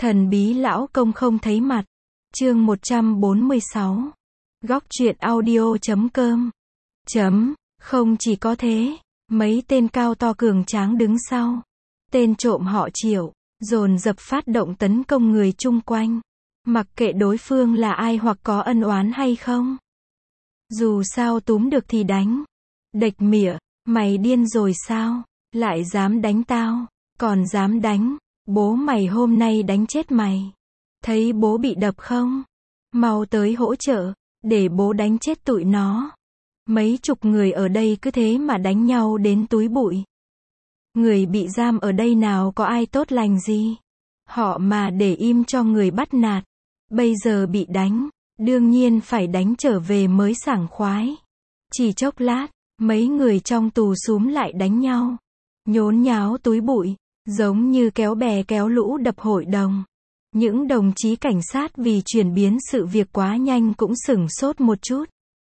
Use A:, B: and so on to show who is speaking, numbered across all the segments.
A: Thần bí lão công không thấy mặt. Chương 146. Góc truyện audio.com. Không chỉ có thế, mấy tên cao to cường tráng đứng sau. Tên trộm họ Triệu, dồn dập phát động tấn công người chung quanh. Mặc kệ đối phương là ai hoặc có ân oán hay không. Dù sao túm được thì đánh. Đệch mỉa, mày điên rồi sao? Lại dám đánh tao, còn dám đánh. Bố mày hôm nay đánh chết mày. Thấy bố bị đập không? Mau tới hỗ trợ, để bố đánh chết tụi nó. Mấy chục người ở đây cứ thế mà đánh nhau đến túi bụi. Người bị giam ở đây nào có ai tốt lành gì. Họ mà để im cho người bắt nạt. Bây giờ bị đánh, đương nhiên phải đánh trở về mới sảng khoái. Chỉ chốc lát, mấy người trong tù xúm lại đánh nhau. Nhốn nháo túi bụi, giống như kéo bè kéo lũ đập hội đồng. Những đồng chí cảnh sát vì chuyển biến sự việc quá nhanh cũng sửng sốt một chút.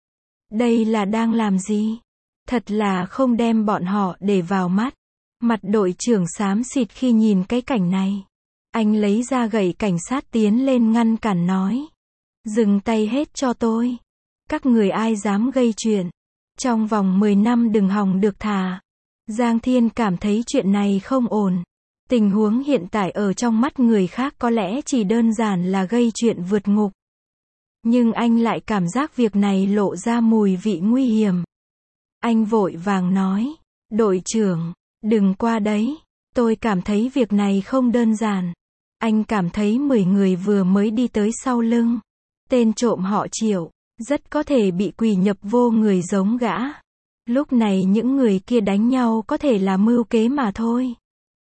A: Đây là đang làm gì? Thật là không đem bọn họ để vào mắt. Mặt đội trưởng xám xịt khi nhìn cái cảnh này. Anh lấy ra gậy cảnh sát tiến lên ngăn cản nói. Dừng tay hết cho tôi. Các người ai dám gây chuyện. Trong vòng 10 năm đừng hòng được thả. Giang Thiên cảm thấy chuyện này không ổn. Tình huống hiện tại ở trong mắt người khác có lẽ chỉ đơn giản là gây chuyện vượt ngục. Nhưng anh lại cảm giác việc này lộ ra mùi vị nguy hiểm. Anh vội vàng nói. Đội trưởng, đừng qua đấy. Tôi cảm thấy việc này không đơn giản. Anh cảm thấy 10 người vừa mới đi tới sau lưng. Tên trộm họ Triệu, rất có thể bị quỷ nhập vô người giống gã. Lúc này những người kia đánh nhau có thể là mưu kế mà thôi.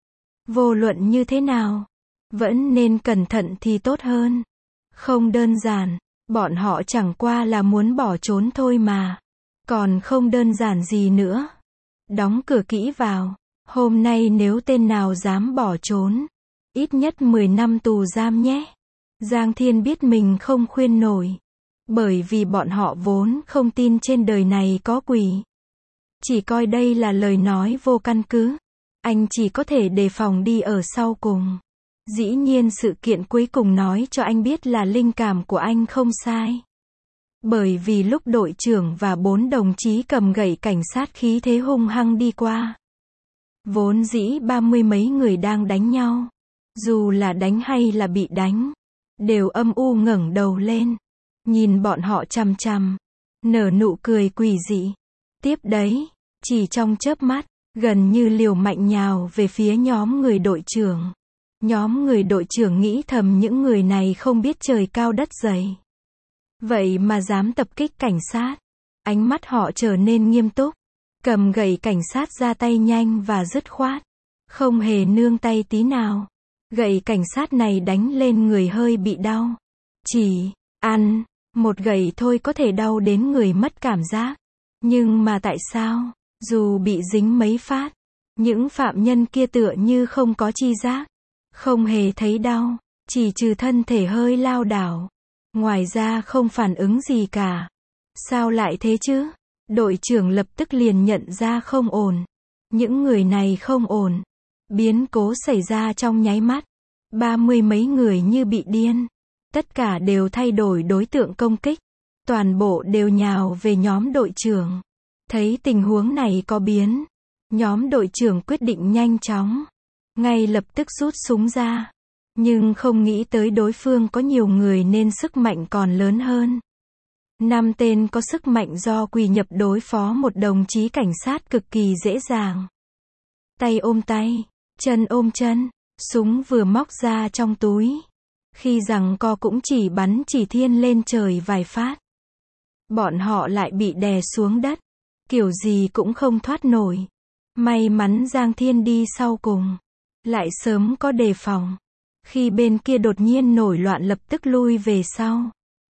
A: Vô luận như thế nào, vẫn nên cẩn thận thì tốt hơn. Không đơn giản, bọn họ chẳng qua là muốn bỏ trốn thôi mà. Còn không đơn giản gì nữa. Đóng cửa kỹ vào. Hôm nay nếu tên nào dám bỏ trốn, ít nhất 10 năm tù giam nhé. Giang Thiên biết mình không khuyên nổi. Bởi vì bọn họ vốn không tin trên đời này có quỷ. Chỉ coi đây là lời nói vô căn cứ. Anh chỉ có thể đề phòng đi ở sau cùng. Dĩ nhiên sự kiện cuối cùng nói cho anh biết là linh cảm của anh không sai. Bởi vì lúc đội trưởng và 4 đồng chí cầm gậy cảnh sát khí thế hung hăng đi qua. Vốn dĩ 30 mấy người đang đánh nhau. Dù là đánh hay là bị đánh. Đều âm u ngẩng đầu lên. Nhìn bọn họ chằm chằm. Nở nụ cười quỷ dị. Tiếp đấy, chỉ trong chớp mắt, gần như liều mạnh nhào về phía nhóm người đội trưởng. Nhóm người đội trưởng nghĩ thầm những người này không biết trời cao đất dày. Vậy mà dám tập kích cảnh sát. Ánh mắt họ trở nên nghiêm túc. Cầm gậy cảnh sát ra tay nhanh và dứt khoát. Không hề nương tay tí nào. Gậy cảnh sát này đánh lên người hơi bị đau. Chỉ ăn một gậy thôi có thể đau đến người mất cảm giác. Nhưng mà tại sao, dù bị dính mấy phát, những phạm nhân kia tựa như không có chi giác. Không hề thấy đau, chỉ trừ thân thể hơi lảo đảo. Ngoài ra không phản ứng gì cả. Sao lại thế chứ? Đội trưởng lập tức liền nhận ra không ổn. Những người này không ổn. Biến cố xảy ra trong nháy mắt. 30 mấy người như bị điên. Tất cả đều thay đổi đối tượng công kích. Toàn bộ đều nhào về nhóm đội trưởng. Thấy tình huống này có biến. Nhóm đội trưởng quyết định nhanh chóng. Ngay lập tức rút súng ra. Nhưng không nghĩ tới đối phương có nhiều người nên sức mạnh còn lớn hơn. 5 tên có sức mạnh do quỷ nhập đối phó một đồng chí cảnh sát cực kỳ dễ dàng. Tay ôm tay, chân ôm chân, súng vừa móc ra trong túi. Khi giằng co cũng chỉ bắn chỉ thiên lên trời vài phát. Bọn họ lại bị đè xuống đất. Kiểu gì cũng không thoát nổi. May mắn Giang Thiên đi sau cùng. Lại sớm có đề phòng. Khi bên kia đột nhiên nổi loạn lập tức lui về sau.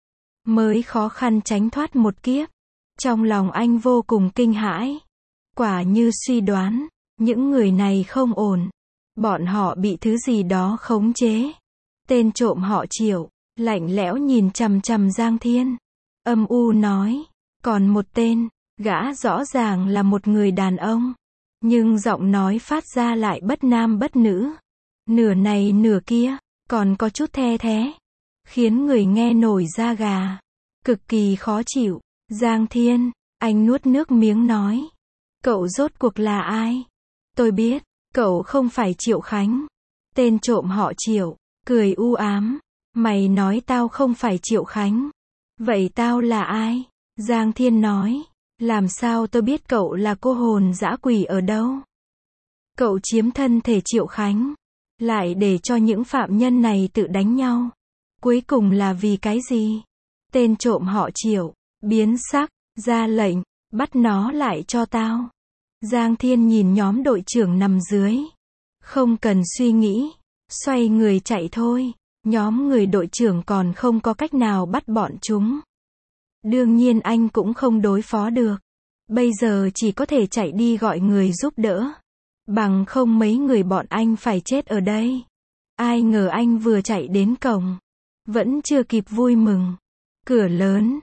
A: Mới khó khăn tránh thoát một kiếp. Trong lòng anh vô cùng kinh hãi. Quả như suy đoán, những người này không ổn. Bọn họ bị thứ gì đó khống chế. Tên trộm họ Triệu, lạnh lẽo nhìn chằm chằm Giang Thiên. Âm u nói, còn một tên, gã rõ ràng là một người đàn ông. Nhưng giọng nói phát ra lại bất nam bất nữ. Nửa này nửa kia, còn có chút the thé, khiến người nghe nổi da gà, cực kỳ khó chịu. Giang Thiên, anh nuốt nước miếng nói. Cậu rốt cuộc là ai? Tôi biết, cậu không phải Triệu Khánh. Tên trộm họ Triệu, cười u ám. Mày nói tao không phải Triệu Khánh. Vậy tao là ai? Giang Thiên nói. Làm sao tôi biết cậu là cô hồn dã quỷ ở đâu? Cậu chiếm thân thể Triệu Khánh, lại để cho những phạm nhân này tự đánh nhau. Cuối cùng là vì cái gì? Tên trộm họ Triệu, biến sắc, ra lệnh, bắt nó lại cho tao. Giang Thiên nhìn nhóm đội trưởng nằm dưới. Không cần suy nghĩ, xoay người chạy thôi. Nhóm người đội trưởng còn không có cách nào bắt bọn chúng. Đương nhiên anh cũng không đối phó được. Bây giờ chỉ có thể chạy đi gọi người giúp đỡ. Bằng không mấy người bọn anh phải chết ở đây. Ai ngờ anh vừa chạy đến cổng, vẫn chưa kịp vui mừng. Cửa lớn,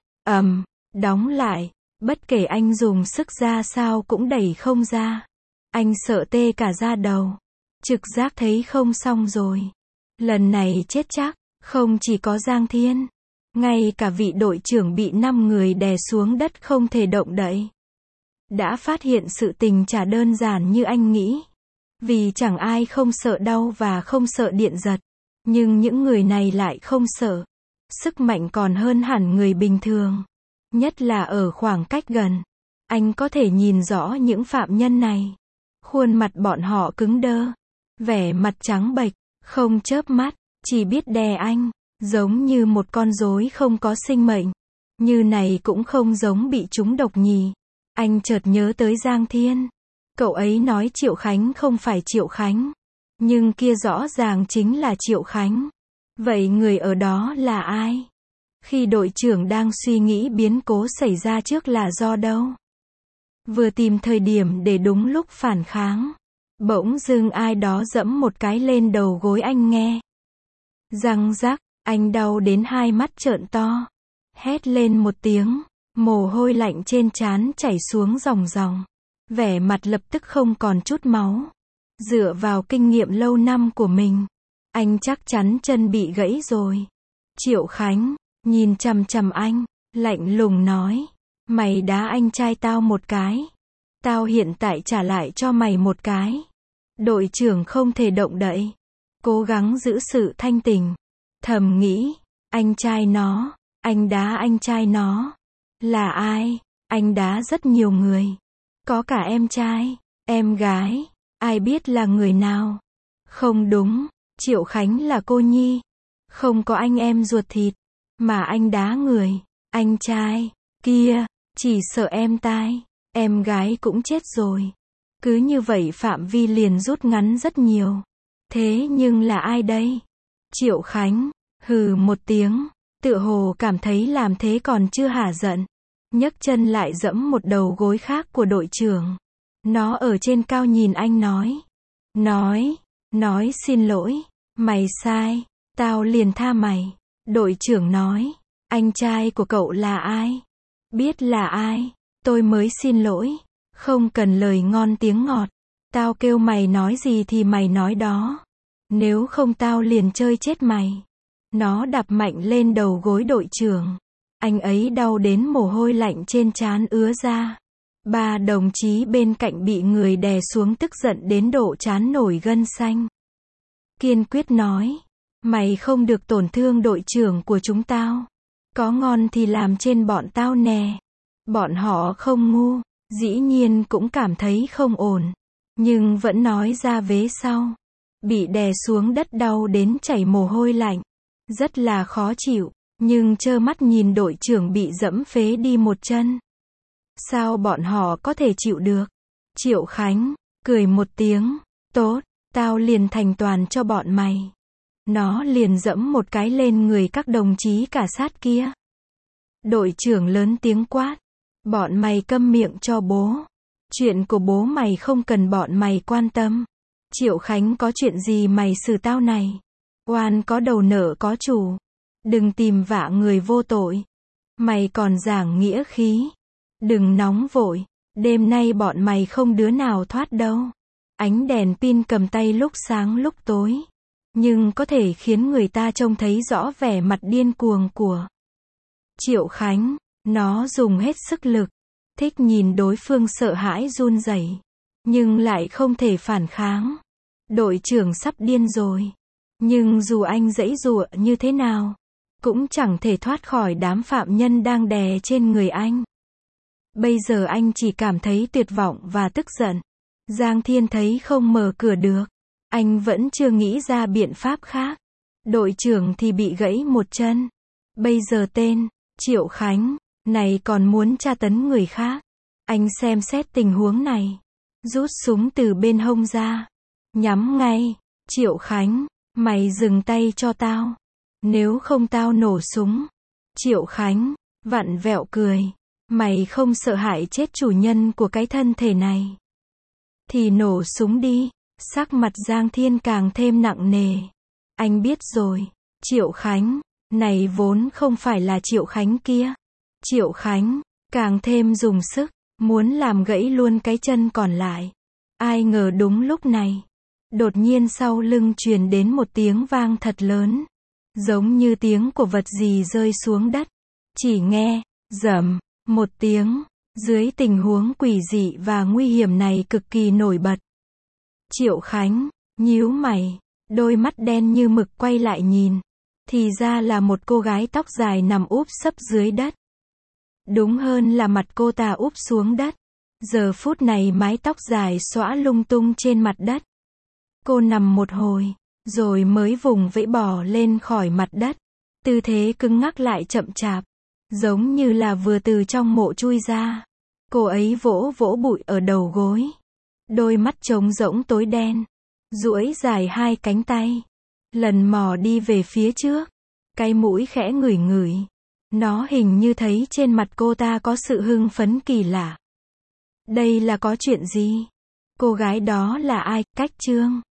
A: đóng lại. Bất kể anh dùng sức ra sao cũng đẩy không ra. Anh sợ tê cả da đầu. Trực giác thấy không xong rồi. Lần này chết chắc. Không chỉ có Giang Thiên, ngay cả vị đội trưởng bị 5 người đè xuống đất không thể động đậy. Đã phát hiện sự tình chả đơn giản như anh nghĩ. Vì chẳng ai không sợ đau và không sợ điện giật. Nhưng những người này lại không sợ. Sức mạnh còn hơn hẳn người bình thường. Nhất là ở khoảng cách gần. Anh có thể nhìn rõ những phạm nhân này. Khuôn mặt bọn họ cứng đơ. Vẻ mặt trắng bệch, không chớp mắt, chỉ biết đè anh. Giống như một con rối không có sinh mệnh. Như này cũng không giống bị trúng độc nhỉ. Anh chợt nhớ tới Giang Thiên. Cậu ấy nói Triệu Khánh không phải Triệu Khánh. Nhưng kia rõ ràng chính là Triệu Khánh. Vậy người ở đó là ai? Khi đội trưởng đang suy nghĩ biến cố xảy ra trước là do đâu? Vừa tìm thời điểm để đúng lúc phản kháng. Bỗng dưng ai đó giẫm một cái lên đầu gối anh nghe. Răng rắc, anh đau đến hai mắt trợn to. Hét lên một tiếng, mồ hôi lạnh trên trán chảy xuống ròng ròng. Vẻ mặt lập tức không còn chút máu. Dựa vào kinh nghiệm lâu năm của mình, anh chắc chắn chân bị gãy rồi. Triệu Khánh nhìn chằm chằm anh, lạnh lùng nói, mày đá anh trai tao một cái, tao hiện tại trả lại cho mày một cái. Đội trưởng không thể động đậy, cố gắng giữ sự thanh tỉnh, thầm nghĩ, anh trai nó, anh đá anh trai nó, là ai? Anh đá rất nhiều người, có cả em trai, em gái, ai biết là người nào? Không đúng, Triệu Khánh là cô nhi, không có anh em ruột thịt, mà anh đá người, anh trai, kia, chỉ sợ em tai, em gái cũng chết rồi. Cứ như vậy phạm vi liền rút ngắn rất nhiều. Thế nhưng là ai đây? Triệu Khánh, hừ một tiếng, tựa hồ cảm thấy làm thế còn chưa hả giận. Nhấc chân lại giẫm một đầu gối khác của đội trưởng. Nó ở trên cao nhìn anh nói xin lỗi, mày sai, tao liền tha mày. Đội trưởng nói, anh trai của cậu là ai? Biết là ai, tôi mới xin lỗi, không cần lời ngon tiếng ngọt. Tao kêu mày nói gì thì mày nói đó. Nếu không tao liền chơi chết mày. Nó đập mạnh lên đầu gối đội trưởng. Anh ấy đau đến mồ hôi lạnh trên trán ứa ra. 3 đồng chí bên cạnh bị người đè xuống tức giận đến độ trán nổi gân xanh. Kiên quyết nói, mày không được tổn thương đội trưởng của chúng tao. Có ngon thì làm trên bọn tao nè. Bọn họ không ngu, dĩ nhiên cũng cảm thấy không ổn. Nhưng vẫn nói ra vế sau. Bị đè xuống đất đau đến chảy mồ hôi lạnh. Rất là khó chịu, nhưng trơ mắt nhìn đội trưởng bị dẫm phế đi một chân. Sao bọn họ có thể chịu được? Triệu Khánh, cười một tiếng, tốt, tao liền thành toàn cho bọn mày. Nó liền dẫm một cái lên người các đồng chí cả sát kia. Đội trưởng lớn tiếng quát, bọn mày câm miệng cho bố. Chuyện của bố mày không cần bọn mày quan tâm. Triệu Khánh có chuyện gì mày xử tao này? Oan có đầu nợ có chủ. Đừng tìm vạ người vô tội. Mày còn giảng nghĩa khí. Đừng nóng vội. Đêm nay bọn mày không đứa nào thoát đâu. Ánh đèn pin cầm tay lúc sáng lúc tối. nhưng có thể khiến người ta trông thấy rõ vẻ mặt điên cuồng của Triệu Khánh. Nó dùng hết sức lực, thích nhìn đối phương sợ hãi run rẩy, nhưng lại không thể phản kháng. Đội trưởng sắp điên rồi. Nhưng dù anh giãy giụa như thế nào, cũng chẳng thể thoát khỏi đám phạm nhân đang đè trên người anh. Bây giờ anh chỉ cảm thấy tuyệt vọng và tức giận. Giang Thiên thấy không mở cửa được. Anh vẫn chưa nghĩ ra biện pháp khác. Đội trưởng thì bị gãy một chân. Bây giờ tên Triệu Khánh này còn muốn tra tấn người khác. Anh xem xét tình huống này, rút súng từ bên hông ra, nhắm ngay. Triệu Khánh, mày dừng tay cho tao. Nếu không tao nổ súng. Triệu Khánh vặn vẹo cười. Mày không sợ hại chết chủ nhân của cái thân thể này thì nổ súng đi. Sắc mặt Giang Thiên càng thêm nặng nề. Anh biết rồi. Triệu Khánh này vốn không phải là Triệu Khánh kia. Triệu Khánh càng thêm dùng sức, muốn làm gãy luôn cái chân còn lại. Ai ngờ đúng lúc này, đột nhiên sau lưng truyền đến một tiếng vang thật lớn, giống như tiếng của vật gì rơi xuống đất. Chỉ nghe rầm một tiếng. Dưới tình huống quỷ dị và nguy hiểm này cực kỳ nổi bật, Triệu Khánh nhíu mày, đôi mắt đen như mực quay lại nhìn, thì ra là một cô gái tóc dài nằm úp sấp dưới đất. Đúng hơn là mặt cô ta úp xuống đất. Giờ phút này mái tóc dài xõa lung tung trên mặt đất. Cô nằm một hồi, rồi mới vùng vẫy bò lên khỏi mặt đất. Tư thế cứng ngắc lại chậm chạp, giống như là vừa từ trong mộ chui ra. Cô ấy vỗ vỗ bụi ở đầu gối. Đôi mắt trống rỗng tối đen, duỗi dài hai cánh tay, lần mò đi về phía trước. Cái mũi khẽ ngửi ngửi. Nó hình như thấy trên mặt cô ta có sự hưng phấn kỳ lạ. Đây là có chuyện gì? Cô gái đó là ai? Cách Trương.